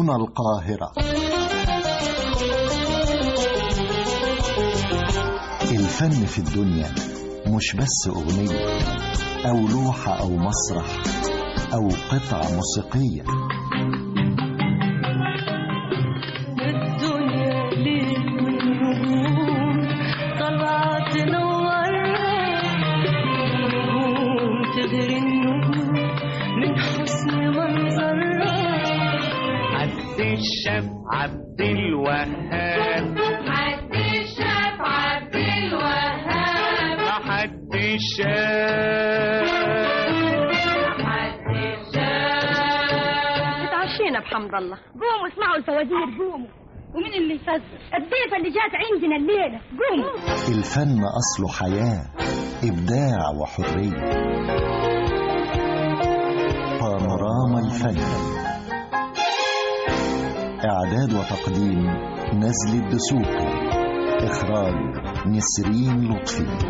هنا القاهرة. الفن في الدنيا مش بس أغنية أو لوحة أو مسرح أو قطعة موسيقية. الدنيا ليل والنجوم طلعت تنورها، النجوم تغري النجوم من حسن منظرها. عبد الشاف عبد الوهاب، عبد الشاف عبد الوهاب، عبد الشاف اتعشينا بحمد الله. قوموا اسمعوا الفوازير، قوموا. ومين اللي يفزر؟ الضيفة اللي جات عندنا الليلة. قوموا. الفن أصله حياة، إبداع وحرية. بانوراما الفن، إعداد وتقديم نزل الدسوقي، إخراج نسرين لطفي.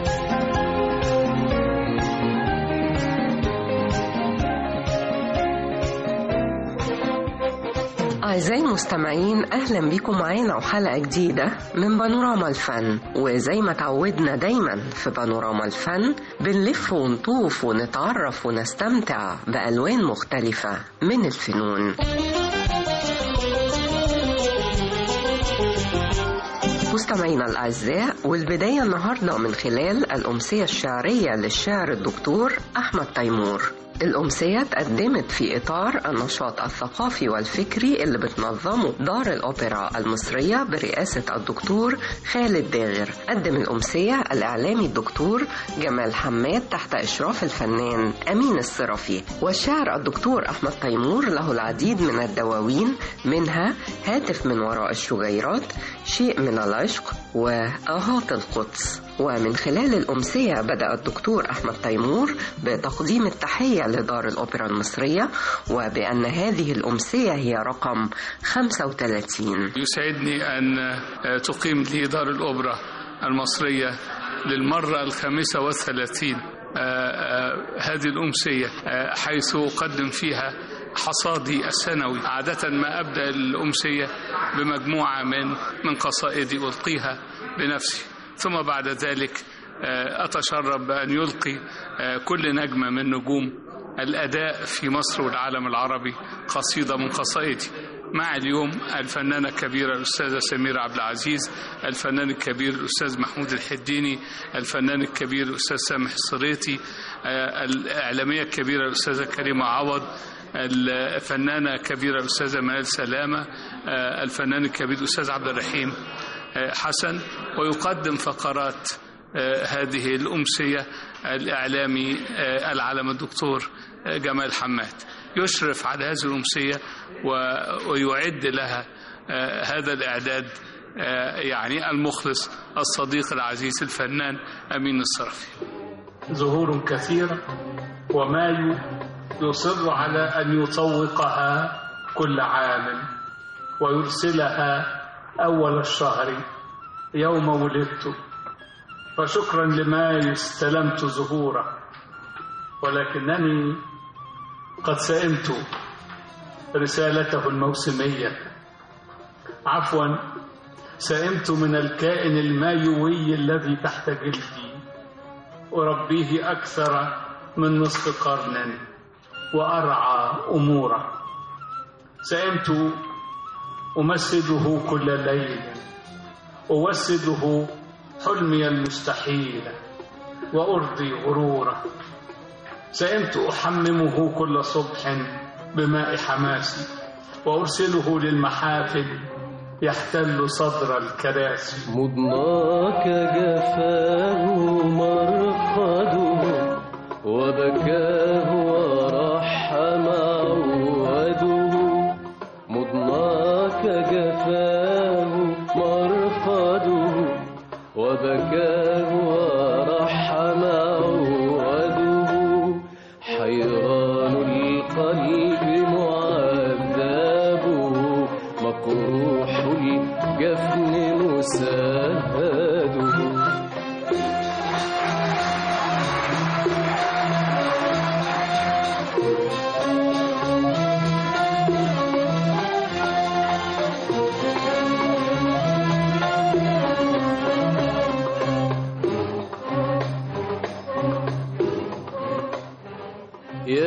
أعزائي المستمعين، أهلا بكم معانا وحلقة جديدة من بانوراما الفن. وزي ما تعودنا دايما في بانوراما الفن بنلف ونطوف ونتعرف ونستمتع بألوان مختلفة من الفنون. مستمعينا الأعزاء، والبداية النهاردة من خلال الأمسية الشعرية للشاعر الدكتور أحمد تيمور. الأمسية تقدمت في إطار النشاط الثقافي والفكري اللي بتنظمه دار الأوبرا المصرية برئاسة الدكتور خالد داغر. قدم الأمسية الإعلامي الدكتور جمال حماد تحت إشراف الفنان أمين الصرفي. والشاعر الدكتور أحمد تيمور له العديد من الدواوين، منها هاتف من وراء الشجيرات، شيء من العشق، وآهات القدس. ومن خلال الأمسية بدأ الدكتور أحمد تيمور بتقديم التحية لدار الأوبرا المصرية، وبأن هذه الأمسية هي رقم 35. يسعدني أن تقيم لي دار الأوبرا المصرية للمرة 35 هذه الأمسية، حيث أقدم فيها حصادي السنوي. عادة ما أبدأ الأمسية بمجموعة من قصائدي ألقيها بنفسي، ثم بعد ذلك أتشرف بأن يلقي كل نجمة من نجوم الأداء في مصر والعالم العربي قصيدة من قصائدي. مع اليوم الفنانة الكبيرة الأستاذة سميرة عبد العزيز، الفنان الكبير الأستاذ محمود الحديني، الفنان الكبير الأستاذ سامح الصريطي، الإعلامية الكبيرة الأستاذة كريمة عوض، الفنانة الكبيرة الأستاذة منال سلامة، الفنان الكبير الأستاذ عبد الرحيم حسن. ويقدم فقرات هذه الأمسية الإعلامي العالم الدكتور جمال حماد. يشرف على هذه الأمسية ويعد لها هذا الإعداد يعني المخلص الصديق العزيز الفنان أمين الصرفي. زهور كثيرة، ومايو يصر على أن يطوقها كل عام ويرسلها أول الشهر يوم ولدت. فشكرا لما استلمت زهورا، ولكنني قد سئمت رسالته الموسمية. عفوا، سئمت من الكائن المايوي الذي تحت جلدي، أربيه أكثر من نصف قرن وأرعى أموره. سئمت أمسده كل ليل، أوسده حلمي المستحيل وأرضي غروره. سئمت أحممه كل صبح بماء حماسي، وأرسله للمحافل يحتل صدر الكراسي. مضناك جفاه مرقده، وبكاه ورحم عوده. مضناك جفاه مرقده، وبكاه ورحم عوده. حيران القلب معذب، مقروح الجفن مسهده.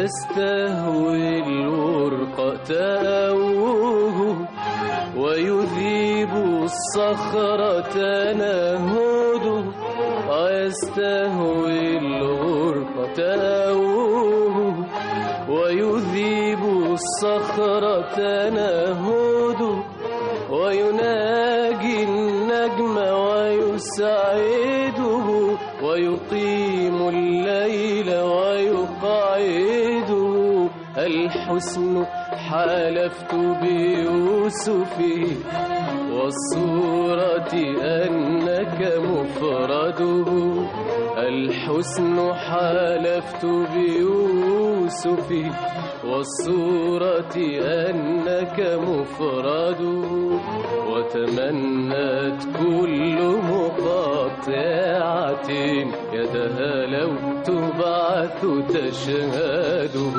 يستهوي الورق تأوه ويذيب الصخرة تنهده يستهوي الورق تأوه ويذيب الصخرة تنهده ويناجي النجم ويسعده ويقيم الليل ويقعده الحسن حالفت بيوسف والصورة أنك مفرده الحسن حالفت بيوسف والصورة أنك مفرده وتمنت كل مقاطعة يدها لو تبعث تشهده.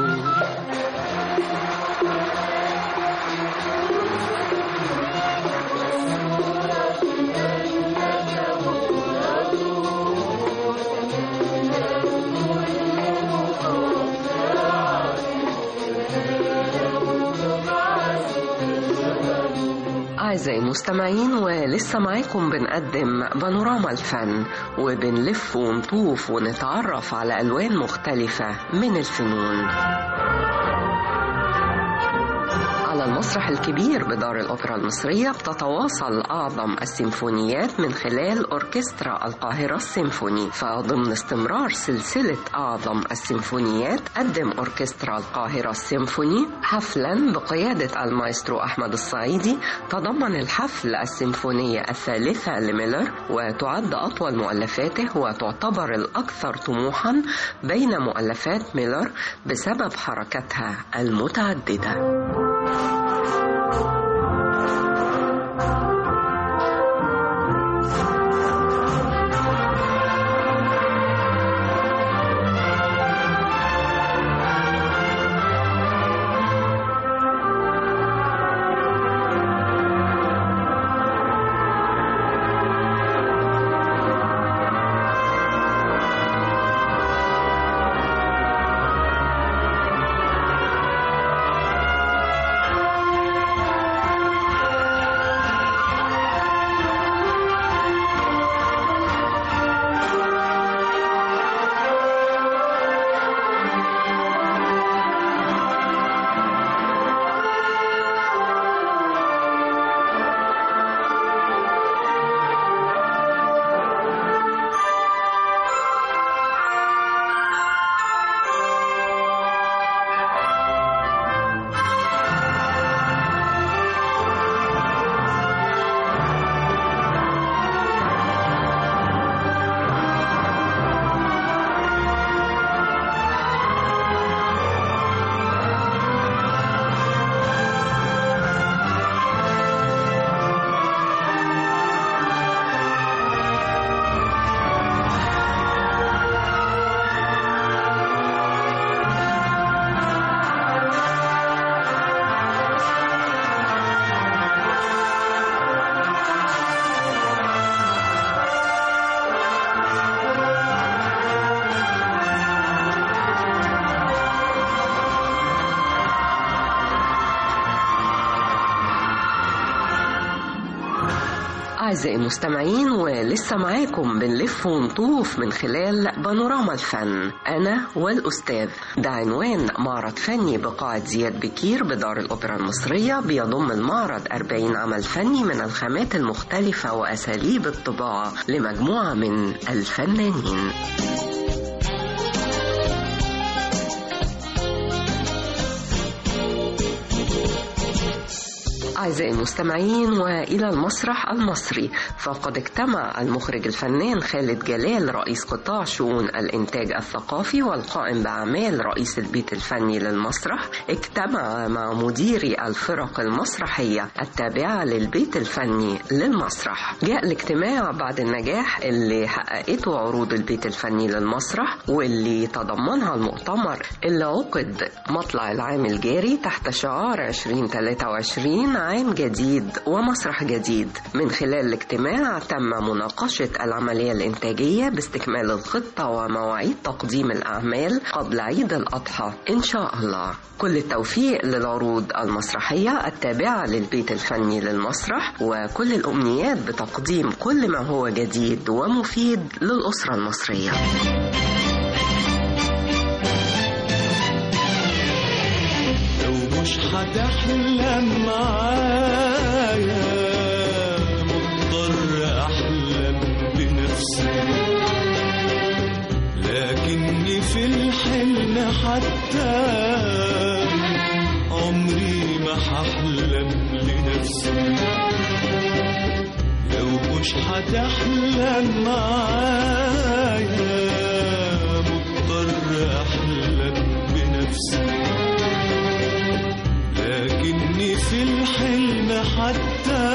أعزائي المستمعين، ولسه معاكم بنقدم بانوراما الفن، وبنلف ونطوف ونتعرف على ألوان مختلفة من الفنون. على المسرح الكبير بدار الأوبرا المصرية بتتواصل أعظم السيمفونيات من خلال أوركسترا القاهرة السيمفوني. فضمن استمرار سلسلة أعظم السيمفونيات قدم أوركسترا القاهرة السيمفوني حفلا بقيادة المايسترو أحمد الصعيدي تضمن الحفل السيمفونية الثالثة لميلر، وتعد أطول مؤلفاته وتعتبر الأكثر طموحا بين مؤلفات ميلر بسبب حركتها المتعددة. أعزائي المستمعين، ولسه معاكم بنلف ونطوف من خلال بانوراما الفن أنا والأستاذ. ده عنوان معرض فني بقاعة زياد بكير بدار الأوبرا المصرية بيضم المعرض 40 عمل فني من الخامات المختلفة وأساليب الطباعة لمجموعة من الفنانين. أعزائي المستمعين، وإلى المسرح المصري، فقد اجتمع المخرج الفنان خالد جلال رئيس قطاع شؤون الإنتاج الثقافي والقائم بأعمال رئيس البيت الفني للمسرح، اجتمع مع مديري الفرق المسرحية التابعة للبيت الفني للمسرح. جاء الاجتماع بعد النجاح اللي حققته عروض البيت الفني للمسرح، واللي تضمنها المؤتمر اللي عقد مطلع العام الجاري تحت شعار 2023 عام جديد ومسرح جديد. من خلال الاجتماع تم مناقشة العملية الإنتاجية باستكمال الخطة ومواعيد تقديم الأعمال قبل عيد الأضحى إن شاء الله. كل التوفيق للعروض المسرحية التابعة للبيت الفني للمسرح، وكل الأمنيات بتقديم كل ما هو جديد ومفيد للأسرة المصرية. لو مش هتحلم معايا مضطر أحلم بنفسي، لكني في الحلم حتى عمري ما هحلم لنفسي. لو مش هتحلم معايا مضطر أحلم بنفسي، لكني في الحلم حتى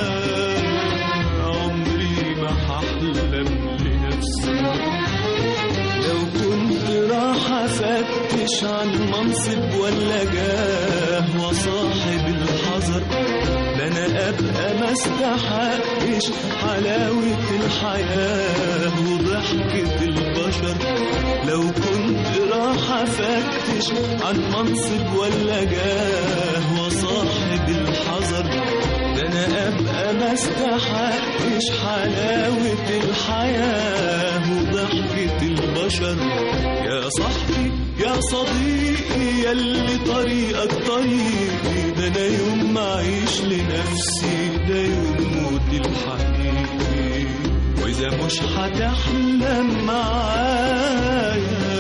عمري ما هحلم لنفسي. لو كنت راح أفتش عن منصب ولا جاه وصاحب الحذر، ده أنا أبقى ما استحقش حلاوة الحياة وضحكة البشر. لو كنت راح أفتش عن منصب ولا جاه وصاحب الحذر، ده أنا أبقى ما استحقش حلاوة الحياة وضحكة البشر. يا صاحبي يا صديقي ياللي طريقك طريقي، ده أنا يوم ما أعيش لنفسي ده يوم موتي الحقيقي. وإذا مش هتحلم معايا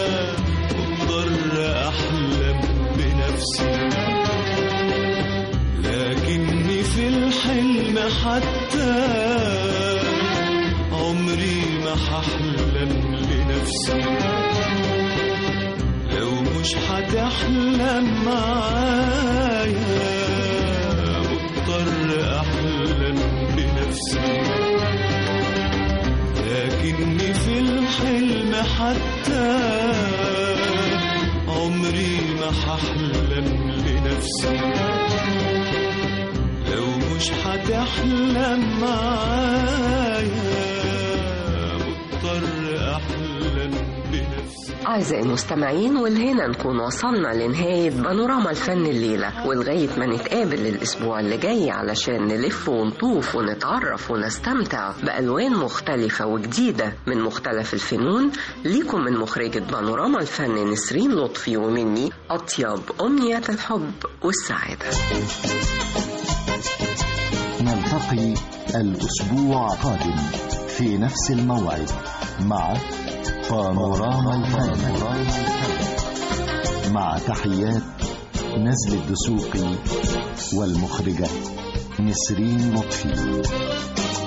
مضطر أحلم بنفسي، لكني في الحلم حتى عمري ما هحلم لنفسي. لو مش هتحلم معايا مضطر أحلم بنفسي، لكني في الحلم حتى عمري ما هحلم لنفسي. لو مش هتحلم معايا مضطر أحلم بنفسي. أعزائي المستمعين، والهنا نكون وصلنا لنهاية بانوراما الفن الليلة، ولغاية ما نتقابل الأسبوع اللي جاي علشان نلف ونطوف ونتعرف ونستمتع بألوان مختلفة وجديدة من مختلف الفنون. ليكم من مخرجة بانوراما الفن نسرين لطفي ومني أطيب أمنيات الحب والسعادة. نلتقي الأسبوع القادم في نفس الموعد مع بانوراما الفن، مع تحيات نزل الدسوقي والمخرجة نسرين لطفي.